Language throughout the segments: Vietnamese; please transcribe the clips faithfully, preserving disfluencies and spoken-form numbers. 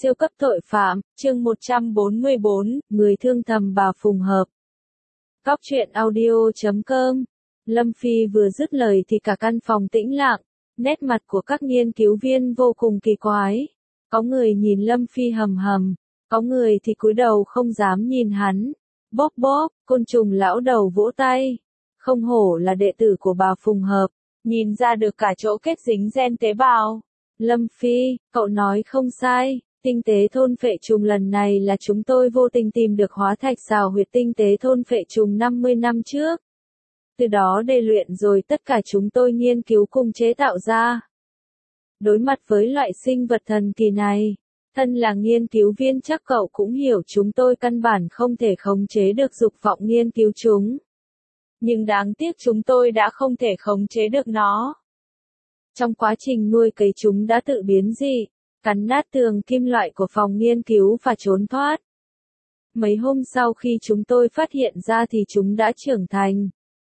Siêu cấp tội phạm, chương một trăm bốn mươi bốn, người thương thầm bà Phùng Hợp. Cóc truyện audio chấm com. Lâm Phi vừa dứt lời thì cả căn phòng tĩnh lặng, nét mặt của các nghiên cứu viên vô cùng kỳ quái. Có người nhìn Lâm Phi hầm hầm, có người thì cúi đầu không dám nhìn hắn. Bóp bóp, côn trùng lão đầu vỗ tay. Không hổ là đệ tử của bà Phùng Hợp, nhìn ra được cả chỗ kết dính gen tế bào. Lâm Phi, cậu nói không sai. Tinh tế thôn phệ trùng lần này là chúng tôi vô tình tìm được hóa thạch xào huyệt tinh tế thôn phệ trùng năm mươi năm trước. Từ đó đề luyện rồi tất cả chúng tôi nghiên cứu cùng chế tạo ra. Đối mặt với loại sinh vật thần kỳ này, thân là nghiên cứu viên chắc cậu cũng hiểu chúng tôi căn bản không thể khống chế được dục vọng nghiên cứu chúng. Nhưng đáng tiếc chúng tôi đã không thể khống chế được nó. Trong quá trình nuôi cấy chúng đã tự biến dị, cắn nát tường kim loại của phòng nghiên cứu và trốn thoát. Mấy hôm sau khi chúng tôi phát hiện ra thì chúng đã trưởng thành.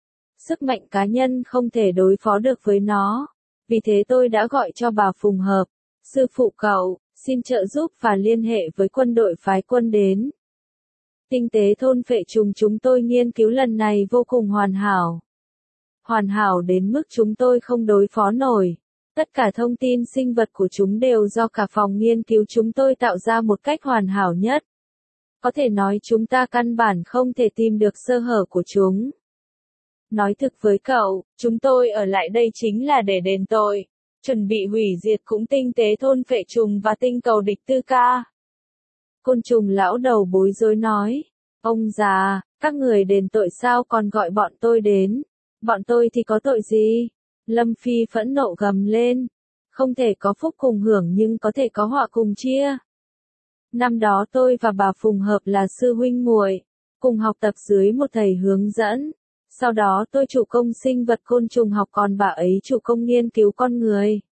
Sức mạnh cá nhân không thể đối phó được với nó. Vì thế tôi đã gọi cho bà Phùng Hợp, sư phụ cậu, xin trợ giúp và liên hệ với quân đội phái quân đến. Tinh tế thôn phệ trùng chúng tôi nghiên cứu lần này vô cùng hoàn hảo. Hoàn hảo đến mức chúng tôi không đối phó nổi. Tất cả thông tin sinh vật của chúng đều do cả phòng nghiên cứu chúng tôi tạo ra một cách hoàn hảo nhất. Có thể nói chúng ta căn bản không thể tìm được sơ hở của chúng. Nói thực với cậu, chúng tôi ở lại đây chính là để đền tội, chuẩn bị hủy diệt cũng tinh tế thôn phệ trùng và tinh cầu địch tư ca. Côn trùng lão đầu bối rối nói, ông già, các người đền tội sao còn gọi bọn tôi đến, bọn tôi thì có tội gì? Lâm Phi phẫn nộ gầm lên, không thể có phúc cùng hưởng nhưng có thể có họa cùng chia. Năm đó tôi và bà Phùng Hợp là sư huynh muội, cùng học tập dưới một thầy hướng dẫn. Sau đó tôi chủ công sinh vật côn trùng học còn bà ấy chủ công nghiên cứu con người.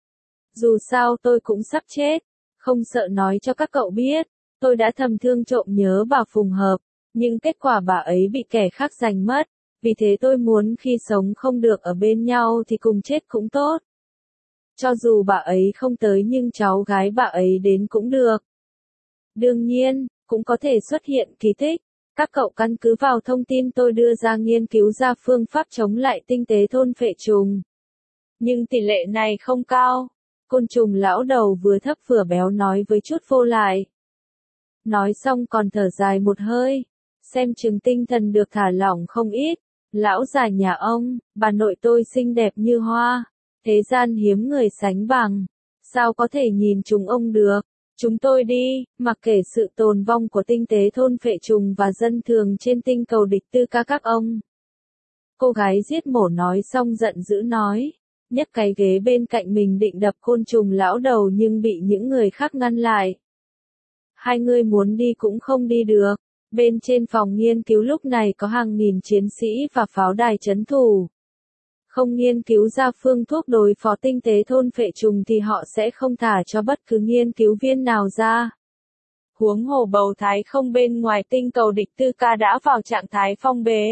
Dù sao tôi cũng sắp chết, không sợ nói cho các cậu biết, tôi đã thầm thương trộm nhớ bà Phùng Hợp, nhưng kết quả bà ấy bị kẻ khác giành mất. Vì thế tôi muốn khi sống không được ở bên nhau thì cùng chết cũng tốt. Cho dù bà ấy không tới nhưng cháu gái bà ấy đến cũng được. Đương nhiên, cũng có thể xuất hiện kỳ tích. Các cậu căn cứ vào thông tin tôi đưa ra nghiên cứu ra phương pháp chống lại tinh tế thôn phệ trùng. Nhưng tỷ lệ này không cao. Côn trùng lão đầu vừa thấp vừa béo nói với chút vô lại. Nói xong còn thở dài một hơi. Xem chừng tinh thần được thả lỏng không ít. Lão già nhà ông, bà nội tôi xinh đẹp như hoa, thế gian hiếm người sánh bằng, sao có thể nhìn chúng ông được, chúng tôi đi, mặc kệ sự tồn vong của tinh tế thôn phệ trùng và dân thường trên tinh cầu địch tư ca các ông. Cô gái giết mổ nói xong giận dữ nói, nhấc cái ghế bên cạnh mình định đập côn trùng lão đầu nhưng bị những người khác ngăn lại. Hai người muốn đi cũng không đi được. Bên trên phòng nghiên cứu lúc này có hàng nghìn chiến sĩ và pháo đài trấn thủ. Không nghiên cứu ra phương thuốc đối phó tinh tế thôn phệ trùng thì họ sẽ không thả cho bất cứ nghiên cứu viên nào ra. Huống hồ bầu thái không bên ngoài tinh cầu địch tư ca đã vào trạng thái phong bế.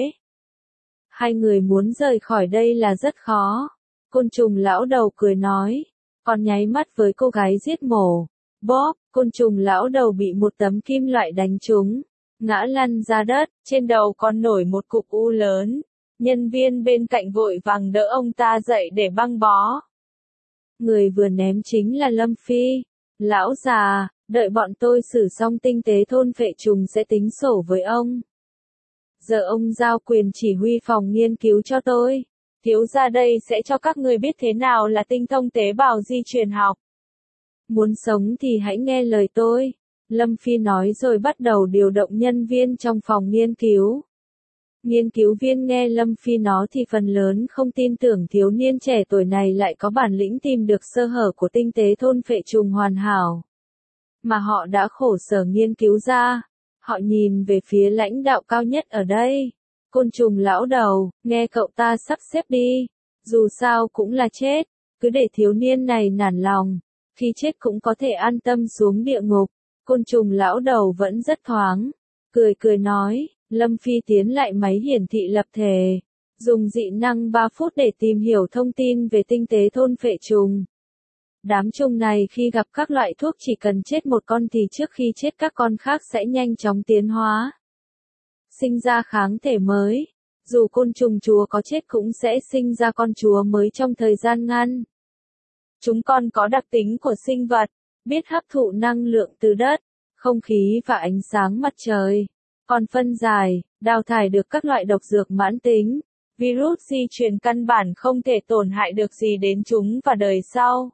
Hai người muốn rời khỏi đây là rất khó. Côn trùng lão đầu cười nói, còn nháy mắt với cô gái giết mổ. Bóp, côn trùng lão đầu bị một tấm kim loại đánh trúng. Ngã lăn ra đất, trên đầu còn nổi một cục u lớn. Nhân viên bên cạnh vội vàng đỡ ông ta dậy để băng bó. Người vừa ném chính là Lâm Phi. Lão già, đợi bọn tôi xử xong tinh tế thôn phệ trùng sẽ tính sổ với ông. Giờ ông giao quyền chỉ huy phòng nghiên cứu cho tôi. Thiếu gia đây sẽ cho các người biết thế nào là tinh thông tế bào di truyền học. Muốn sống thì hãy nghe lời tôi. Lâm Phi nói rồi bắt đầu điều động nhân viên trong phòng nghiên cứu. Nghiên cứu viên nghe Lâm Phi nói thì phần lớn không tin tưởng thiếu niên trẻ tuổi này lại có bản lĩnh tìm được sơ hở của tinh tế thôn phệ trùng hoàn hảo. Mà họ đã khổ sở nghiên cứu ra. Họ nhìn về phía lãnh đạo cao nhất ở đây. Côn trùng lão đầu, nghe cậu ta sắp xếp đi. Dù sao cũng là chết, cứ để thiếu niên này nản lòng. Khi chết cũng có thể an tâm xuống địa ngục. Côn trùng lão đầu vẫn rất thoáng, cười cười nói, Lâm Phi tiến lại máy hiển thị lập thể, dùng dị năng ba phút để tìm hiểu thông tin về tinh tế thôn phệ trùng. Đám trùng này khi gặp các loại thuốc chỉ cần chết một con thì trước khi chết các con khác sẽ nhanh chóng tiến hóa, sinh ra kháng thể mới. Dù côn trùng chúa có chết cũng sẽ sinh ra con chúa mới trong thời gian ngắn. Chúng còn có đặc tính của sinh vật, biết hấp thụ năng lượng từ đất, không khí và ánh sáng mặt trời. Còn phân giải, đào thải được các loại độc dược mãn tính. Virus di truyền căn bản không thể tổn hại được gì đến chúng và đời sau.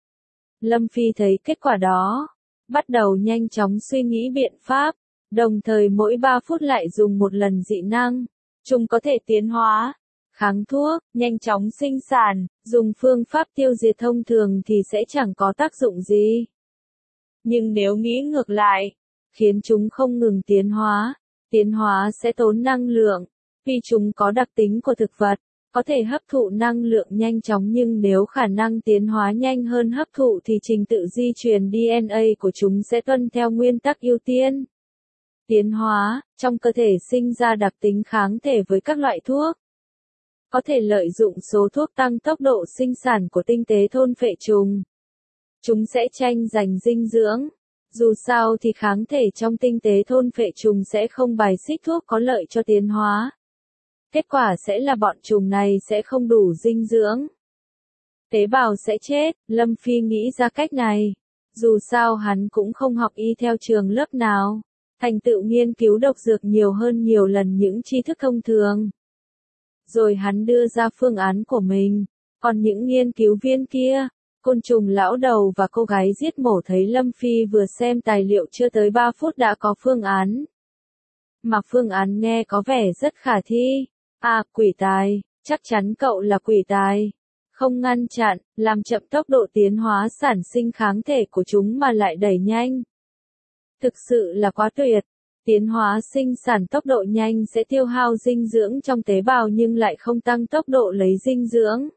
Lâm Phi thấy kết quả đó, bắt đầu nhanh chóng suy nghĩ biện pháp, đồng thời mỗi ba phút lại dùng một lần dị năng. Chúng có thể tiến hóa, kháng thuốc, nhanh chóng sinh sản, dùng phương pháp tiêu diệt thông thường thì sẽ chẳng có tác dụng gì. Nhưng nếu nghĩ ngược lại, khiến chúng không ngừng tiến hóa, tiến hóa sẽ tốn năng lượng, vì chúng có đặc tính của thực vật, có thể hấp thụ năng lượng nhanh chóng nhưng nếu khả năng tiến hóa nhanh hơn hấp thụ thì trình tự di truyền đê en a của chúng sẽ tuân theo nguyên tắc ưu tiên. Tiến hóa, trong cơ thể sinh ra đặc tính kháng thể với các loại thuốc. Có thể lợi dụng số thuốc tăng tốc độ sinh sản của tinh tế thôn phệ trùng. Chúng sẽ tranh giành dinh dưỡng. Dù sao thì kháng thể trong tinh tế thôn phệ trùng sẽ không bài xích thuốc có lợi cho tiến hóa. Kết quả sẽ là bọn trùng này sẽ không đủ dinh dưỡng. Tế bào sẽ chết, Lâm Phi nghĩ ra cách này. Dù sao hắn cũng không học y theo trường lớp nào. Thành tựu nghiên cứu độc dược nhiều hơn nhiều lần những tri thức thông thường. Rồi hắn đưa ra phương án của mình. Còn những nghiên cứu viên kia, côn trùng lão đầu và cô gái giết mổ thấy Lâm Phi vừa xem tài liệu chưa tới ba phút đã có phương án. Mà phương án nghe có vẻ rất khả thi. À, quỷ tài, chắc chắn cậu là quỷ tài. Không ngăn chặn, làm chậm tốc độ tiến hóa sản sinh kháng thể của chúng mà lại đẩy nhanh. Thực sự là quá tuyệt. Tiến hóa sinh sản tốc độ nhanh sẽ tiêu hao dinh dưỡng trong tế bào nhưng lại không tăng tốc độ lấy dinh dưỡng.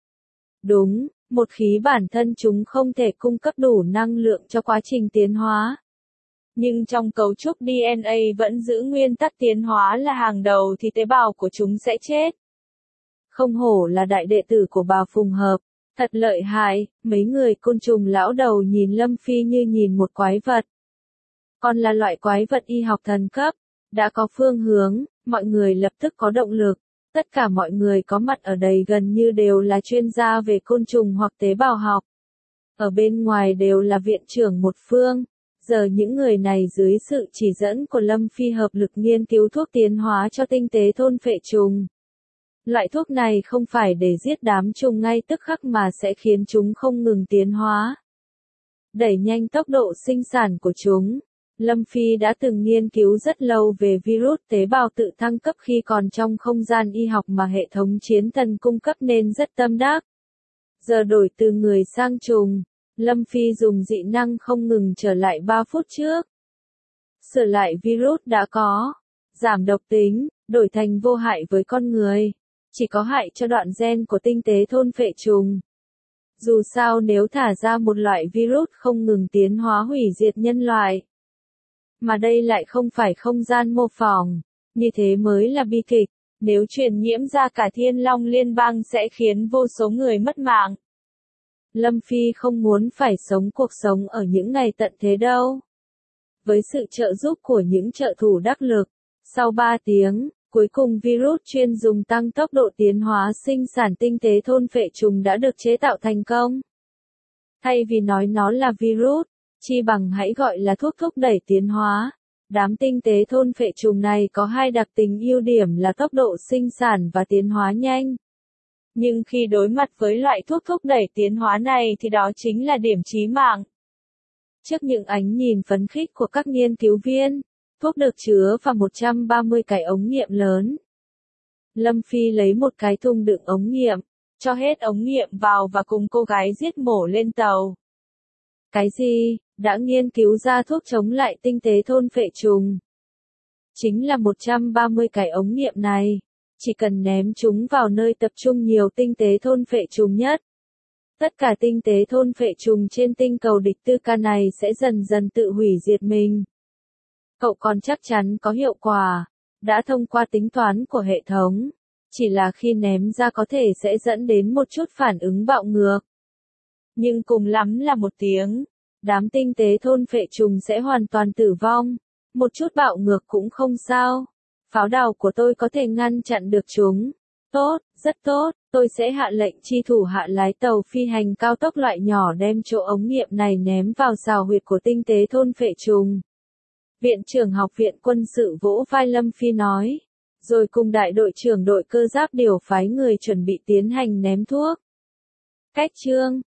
Đúng, một khí bản thân chúng không thể cung cấp đủ năng lượng cho quá trình tiến hóa. Nhưng trong cấu trúc đê en a vẫn giữ nguyên tắc tiến hóa là hàng đầu thì tế bào của chúng sẽ chết. Không hổ là đại đệ tử của bà Phùng Hợp, thật lợi hại, mấy người côn trùng lão đầu nhìn Lâm Phi như nhìn một quái vật. Còn là loại quái vật y học thần cấp, đã có phương hướng, mọi người lập tức có động lực. Tất cả mọi người có mặt ở đây gần như đều là chuyên gia về côn trùng hoặc tế bào học. Ở bên ngoài đều là viện trưởng một phương. Giờ những người này dưới sự chỉ dẫn của Lâm Phi hợp lực nghiên cứu thuốc tiến hóa cho tinh tế thôn phệ trùng. Loại thuốc này không phải để giết đám trùng ngay tức khắc mà sẽ khiến chúng không ngừng tiến hóa. Đẩy nhanh tốc độ sinh sản của chúng. Lâm Phi đã từng nghiên cứu rất lâu về virus tế bào tự thăng cấp khi còn trong không gian y học mà hệ thống chiến thần cung cấp nên rất tâm đắc. Giờ đổi từ người sang trùng, Lâm Phi dùng dị năng không ngừng trở lại ba phút trước. Sửa lại virus đã có, giảm độc tính, đổi thành vô hại với con người, chỉ có hại cho đoạn gen của tinh tế thôn phệ trùng. Dù sao nếu thả ra một loại virus không ngừng tiến hóa hủy diệt nhân loại. Mà đây lại không phải không gian mô phỏng, như thế mới là bi kịch, nếu truyền nhiễm ra cả Thiên Long Liên bang sẽ khiến vô số người mất mạng. Lâm Phi không muốn phải sống cuộc sống ở những ngày tận thế đâu. Với sự trợ giúp của những trợ thủ đắc lực, sau ba tiếng, cuối cùng virus chuyên dùng tăng tốc độ tiến hóa sinh sản tinh tế thôn phệ trùng đã được chế tạo thành công. Thay vì nói nó là virus, chi bằng hãy gọi là thuốc thúc đẩy tiến hóa. Đám tinh tế thôn phệ trùng này có hai đặc tính ưu điểm là tốc độ sinh sản và tiến hóa nhanh. Nhưng khi đối mặt với loại thuốc thúc đẩy tiến hóa này thì đó chính là điểm chí mạng. Trước những ánh nhìn phấn khích của các nghiên cứu viên, thuốc được chứa vào một trăm ba mươi cái ống nghiệm lớn. Lâm Phi lấy một cái thùng đựng ống nghiệm, cho hết ống nghiệm vào và cùng cô gái giết mổ lên tàu. Cái gì? Đã nghiên cứu ra thuốc chống lại tinh tế thôn phệ trùng. Chính là một trăm ba mươi cái ống nghiệm này. Chỉ cần ném chúng vào nơi tập trung nhiều tinh tế thôn phệ trùng nhất. Tất cả tinh tế thôn phệ trùng trên tinh cầu địch tư ca này sẽ dần dần tự hủy diệt mình. Cậu còn chắc chắn có hiệu quả. Đã thông qua tính toán của hệ thống. Chỉ là khi ném ra có thể sẽ dẫn đến một chút phản ứng bạo ngược. Nhưng cùng lắm là một tiếng. Đám tinh tế thôn phệ trùng sẽ hoàn toàn tử vong. Một chút bạo ngược cũng không sao. Pháo đào của tôi có thể ngăn chặn được chúng. Tốt, rất tốt, tôi sẽ hạ lệnh chi thủ hạ lái tàu phi hành cao tốc loại nhỏ đem chỗ ống nghiệm này ném vào rào huyệt của tinh tế thôn phệ trùng. Viện trưởng học viện quân sự vỗ vai Lâm Phi nói. Rồi cùng đại đội trưởng đội cơ giáp điều phái người chuẩn bị tiến hành ném thuốc. Cách chương